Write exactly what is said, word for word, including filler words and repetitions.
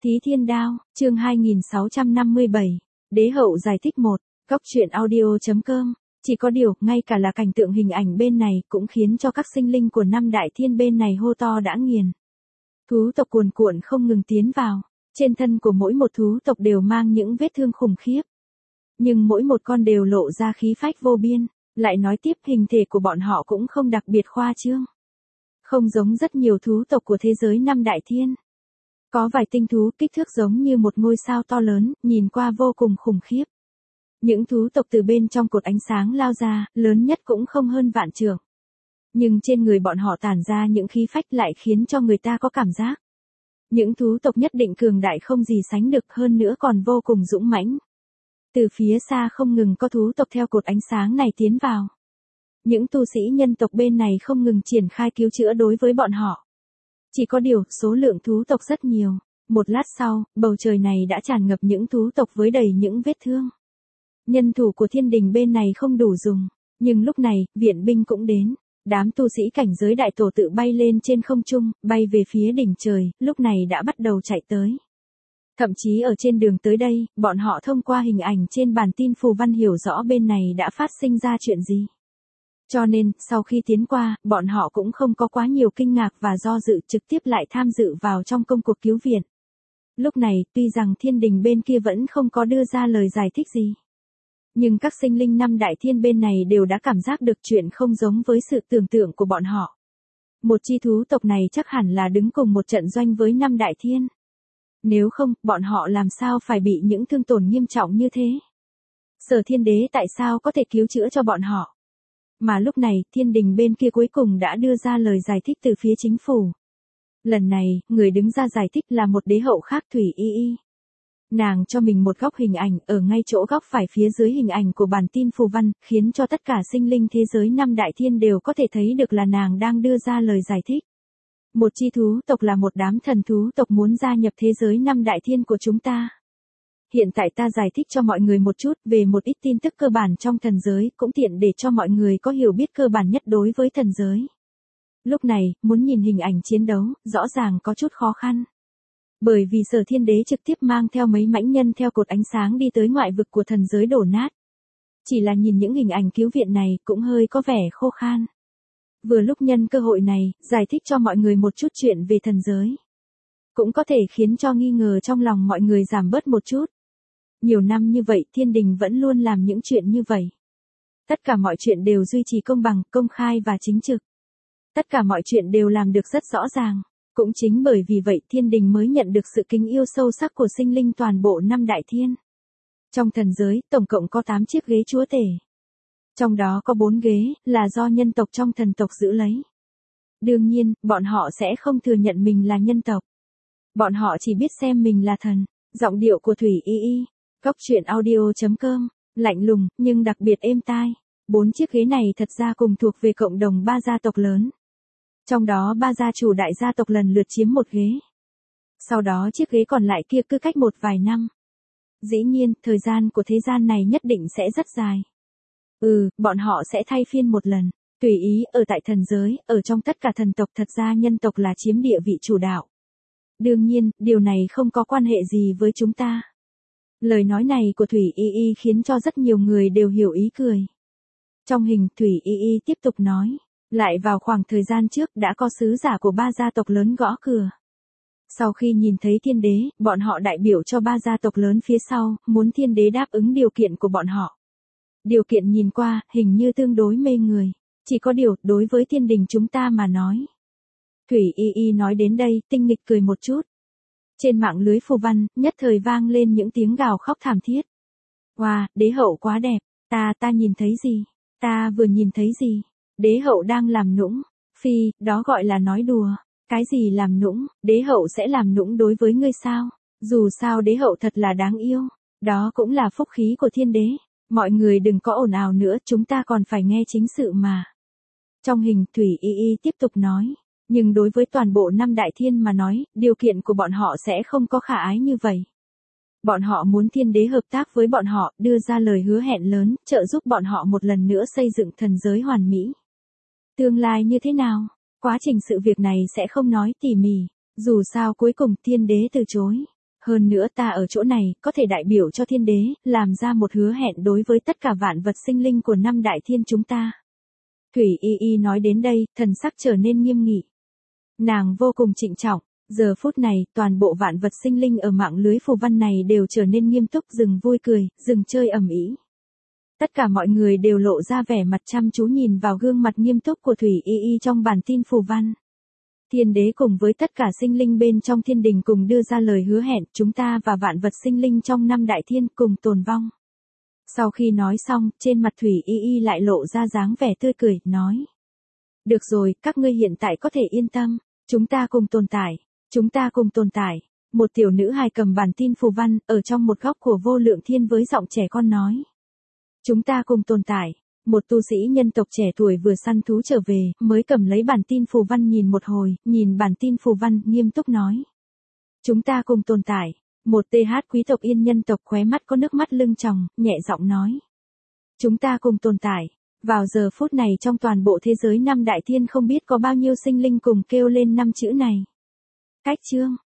Thí Thiên Đao, chương hai nghìn sáu trăm năm mươi bảy, Đế hậu giải thích một, Góc truyện audio.com. Chỉ có điều, ngay cả là cảnh tượng hình ảnh bên này cũng khiến cho các sinh linh của năm đại thiên bên này hô to đã nghiền. Thú tộc cuồn cuộn không ngừng tiến vào, trên thân của mỗi một thú tộc đều mang những vết thương khủng khiếp. Nhưng mỗi một con đều lộ ra khí phách vô biên, lại nói tiếp hình thể của bọn họ cũng không đặc biệt khoa trương. Không giống rất nhiều thú tộc của thế giới năm đại thiên. Có vài tinh thú kích thước giống như một ngôi sao to lớn, nhìn qua vô cùng khủng khiếp. Những thú tộc từ bên trong cột ánh sáng lao ra, lớn nhất cũng không hơn vạn trượng. Nhưng trên người bọn họ tản ra những khí phách lại khiến cho người ta có cảm giác. Những thú tộc nhất định cường đại không gì sánh được, hơn nữa còn vô cùng dũng mãnh. Từ phía xa không ngừng có thú tộc theo cột ánh sáng này tiến vào. Những tu sĩ nhân tộc bên này không ngừng triển khai cứu chữa đối với bọn họ. Chỉ có điều, số lượng thú tộc rất nhiều. Một lát sau, bầu trời này đã tràn ngập những thú tộc với đầy những vết thương. Nhân thủ của thiên đình bên này không đủ dùng. Nhưng lúc này, viện binh cũng đến. Đám tu sĩ cảnh giới đại tổ tự bay lên trên không trung, bay về phía đỉnh trời, lúc này đã bắt đầu chạy tới. Thậm chí ở trên đường tới đây, bọn họ thông qua hình ảnh trên bản tin phù văn hiểu rõ bên này đã phát sinh ra chuyện gì. Cho nên, sau khi tiến qua, bọn họ cũng không có quá nhiều kinh ngạc và do dự, trực tiếp lại tham dự vào trong công cuộc cứu viện. Lúc này, tuy rằng thiên đình bên kia vẫn không có đưa ra lời giải thích gì. Nhưng các sinh linh năm đại thiên bên này đều đã cảm giác được chuyện không giống với sự tưởng tượng của bọn họ. Một chi thú tộc này chắc hẳn là đứng cùng một trận doanh với năm đại thiên. Nếu không, bọn họ làm sao phải bị những thương tổn nghiêm trọng như thế? Sở Thiên Đế tại sao có thể cứu chữa cho bọn họ? Mà lúc này, thiên đình bên kia cuối cùng đã đưa ra lời giải thích từ phía chính phủ. Lần này, người đứng ra giải thích là một đế hậu khác, Thủy Y Y. Nàng cho mình một góc hình ảnh ở ngay chỗ góc phải phía dưới hình ảnh của bản tin phù văn, khiến cho tất cả sinh linh thế giới năm đại thiên đều có thể thấy được là nàng đang đưa ra lời giải thích. Một chi thú tộc là một đám thần thú tộc muốn gia nhập thế giới năm đại thiên của chúng ta. Hiện tại ta giải thích cho mọi người một chút về một ít tin tức cơ bản trong thần giới, cũng tiện để cho mọi người có hiểu biết cơ bản nhất đối với thần giới. Lúc này, muốn nhìn hình ảnh chiến đấu, rõ ràng có chút khó khăn. Bởi vì Sở Thiên Đế trực tiếp mang theo mấy mãnh nhân theo cột ánh sáng đi tới ngoại vực của thần giới đổ nát. Chỉ là nhìn những hình ảnh cứu viện này cũng hơi có vẻ khô khan. Vừa lúc nhân cơ hội này, giải thích cho mọi người một chút chuyện về thần giới. Cũng có thể khiến cho nghi ngờ trong lòng mọi người giảm bớt một chút. Nhiều năm như vậy, thiên đình vẫn luôn làm những chuyện như vậy. Tất cả mọi chuyện đều duy trì công bằng, công khai và chính trực. Tất cả mọi chuyện đều làm được rất rõ ràng. Cũng chính bởi vì vậy thiên đình mới nhận được sự kính yêu sâu sắc của sinh linh toàn bộ năm đại thiên. Trong thần giới, tổng cộng có tám chiếc ghế chúa tể. Trong đó có bốn ghế, là do nhân tộc trong thần tộc giữ lấy. Đương nhiên, bọn họ sẽ không thừa nhận mình là nhân tộc. Bọn họ chỉ biết xem mình là thần. Giọng điệu của Thủy Y Y, Góc truyện audio.com, lạnh lùng, nhưng đặc biệt êm tai. Bốn chiếc ghế này thật ra cùng thuộc về cộng đồng ba gia tộc lớn. Trong đó ba gia chủ đại gia tộc lần lượt chiếm một ghế. Sau đó chiếc ghế còn lại kia cứ cách một vài năm. Dĩ nhiên, thời gian của thế gian này nhất định sẽ rất dài. Ừ, bọn họ sẽ thay phiên một lần. Tùy ý, ở tại thần giới, ở trong tất cả thần tộc thật ra nhân tộc là chiếm địa vị chủ đạo. Đương nhiên, điều này không có quan hệ gì với chúng ta. Lời nói này của Thủy Y Y khiến cho rất nhiều người đều hiểu ý cười. Trong hình, Thủy Y Y tiếp tục nói. Lại vào khoảng thời gian trước đã có sứ giả của ba gia tộc lớn gõ cửa. Sau khi nhìn thấy thiên đế, bọn họ đại biểu cho ba gia tộc lớn phía sau, muốn thiên đế đáp ứng điều kiện của bọn họ. Điều kiện nhìn qua, hình như tương đối mê người. Chỉ có điều, đối với thiên đình chúng ta mà nói. Thủy Y Y nói đến đây, tinh nghịch cười một chút. Trên mạng lưới phù văn, nhất thời vang lên những tiếng gào khóc thảm thiết. Wow, đế hậu quá đẹp, ta ta nhìn thấy gì? Ta vừa nhìn thấy gì? Đế hậu đang làm nũng. Phi, đó gọi là nói đùa. Cái gì làm nũng, đế hậu sẽ làm nũng đối với ngươi sao? Dù sao đế hậu thật là đáng yêu. Đó cũng là phúc khí của thiên đế. Mọi người đừng có ồn ào nữa, chúng ta còn phải nghe chính sự mà. Trong hình, Thủy Y Y tiếp tục nói. Nhưng đối với toàn bộ năm đại thiên mà nói, điều kiện của bọn họ sẽ không có khả ái như vậy. Bọn họ muốn thiên đế hợp tác với bọn họ, đưa ra lời hứa hẹn lớn, trợ giúp bọn họ một lần nữa xây dựng thần giới hoàn mỹ. Tương lai như thế nào? Quá trình sự việc này sẽ không nói tỉ mỉ, dù sao cuối cùng thiên đế từ chối. Hơn nữa ta ở chỗ này, có thể đại biểu cho thiên đế, làm ra một hứa hẹn đối với tất cả vạn vật sinh linh của năm đại thiên chúng ta. Thủy Y Y nói đến đây, thần sắc trở nên nghiêm nghị. Nàng vô cùng trịnh trọng, giờ phút này, toàn bộ vạn vật sinh linh ở mạng lưới phù văn này đều trở nên nghiêm túc, dừng vui cười, dừng chơi ầm ĩ. Tất cả mọi người đều lộ ra vẻ mặt chăm chú nhìn vào gương mặt nghiêm túc của Thủy Y Y trong bản tin phù văn. Thiên đế cùng với tất cả sinh linh bên trong thiên đình cùng đưa ra lời hứa hẹn, chúng ta và vạn vật sinh linh trong năm đại thiên cùng tồn vong. Sau khi nói xong, trên mặt Thủy Y Y lại lộ ra dáng vẻ tươi cười, nói. Được rồi, các ngươi hiện tại có thể yên tâm, chúng ta cùng tồn tại, chúng ta cùng tồn tại. Một tiểu nữ hài cầm bản tin phù văn, ở trong một góc của vô lượng thiên với giọng trẻ con nói. Chúng ta cùng tồn tại. Một tu sĩ nhân tộc trẻ tuổi vừa săn thú trở về, mới cầm lấy bản tin phù văn nhìn một hồi, nhìn bản tin phù văn, nghiêm túc nói. Chúng ta cùng tồn tại. Một th quý tộc yên nhân tộc khóe mắt có nước mắt lưng tròng, nhẹ giọng nói. Chúng ta cùng tồn tại. Vào giờ phút này trong toàn bộ thế giới năm đại thiên không biết có bao nhiêu sinh linh cùng kêu lên năm chữ này. Cách chương.